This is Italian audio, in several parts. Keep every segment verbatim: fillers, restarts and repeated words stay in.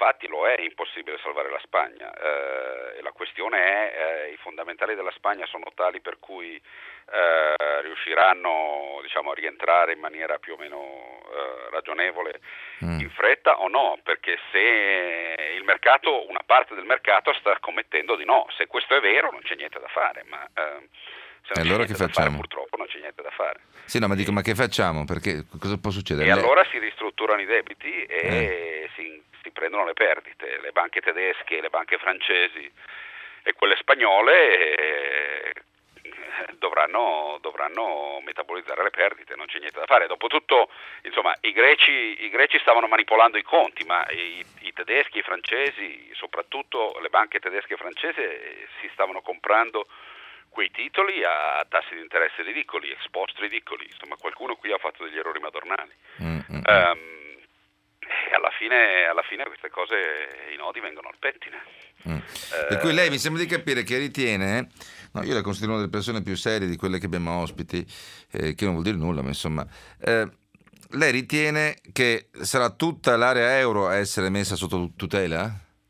infatti lo è impossibile salvare la Spagna. Eh, e la questione è, eh, i fondamentali della Spagna sono tali per cui eh, riusciranno, diciamo, a rientrare in maniera più o meno eh, ragionevole Mm. in fretta o no, perché se il mercato, una parte del mercato sta scommettendo di no, se questo è vero non c'è niente da fare, ma eh, se E non c'è allora che niente da fare facciamo? purtroppo non c'è niente da fare. Sì, no, ma dico, ma che facciamo? Perché cosa può succedere? E Le- allora si ristrutturano i debiti eh. e si, si prendono le perdite. Le banche tedesche, le banche francesi e quelle spagnole eh, dovranno, dovranno metabolizzare le perdite, non c'è niente da fare. Dopotutto, insomma, i greci, i greci stavano manipolando i conti, ma i, i tedeschi, i francesi, soprattutto le banche tedesche e francesi, si stavano comprando quei titoli a tassi di interesse ridicoli, ex post ridicoli, insomma qualcuno qui ha fatto degli errori madornali. Mm, mm, mm. Um, e alla fine, alla fine queste cose, i nodi vengono al pettine. Mm. Eh, Per cui lei mi sembra di capire che ritiene, no, io la considero una delle persone più serie di quelle che abbiamo ospiti, eh, che non vuol dire nulla, ma insomma, eh, lei ritiene che sarà tutta l'area euro a essere messa sotto tutela?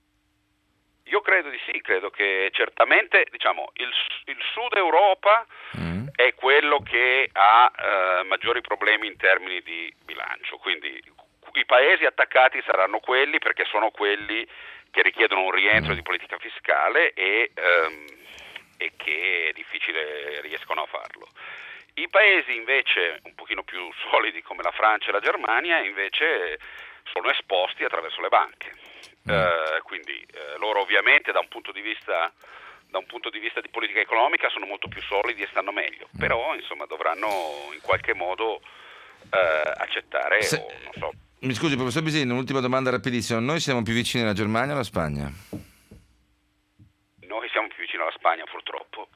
Io credo di sì, credo che certamente, diciamo, il, il Sud Europa Mm. è quello che ha eh, maggiori problemi in termini di bilancio, quindi i paesi attaccati saranno quelli perché sono quelli che richiedono un rientro Mm. di politica fiscale e, ehm, e che è difficile riescono a farlo. I paesi invece un pochino più solidi come la Francia e la Germania invece sono esposti attraverso le banche. Mm. Eh, quindi eh, loro ovviamente da un punto di vista da un punto di vista di politica economica sono molto più solidi e stanno meglio, però insomma dovranno in qualche modo eh, accettare Se- o non so. Mi scusi, professor Bisini, un'ultima domanda rapidissima. Noi siamo più vicini alla Germania o alla Spagna? Noi siamo più vicini alla Spagna purtroppo.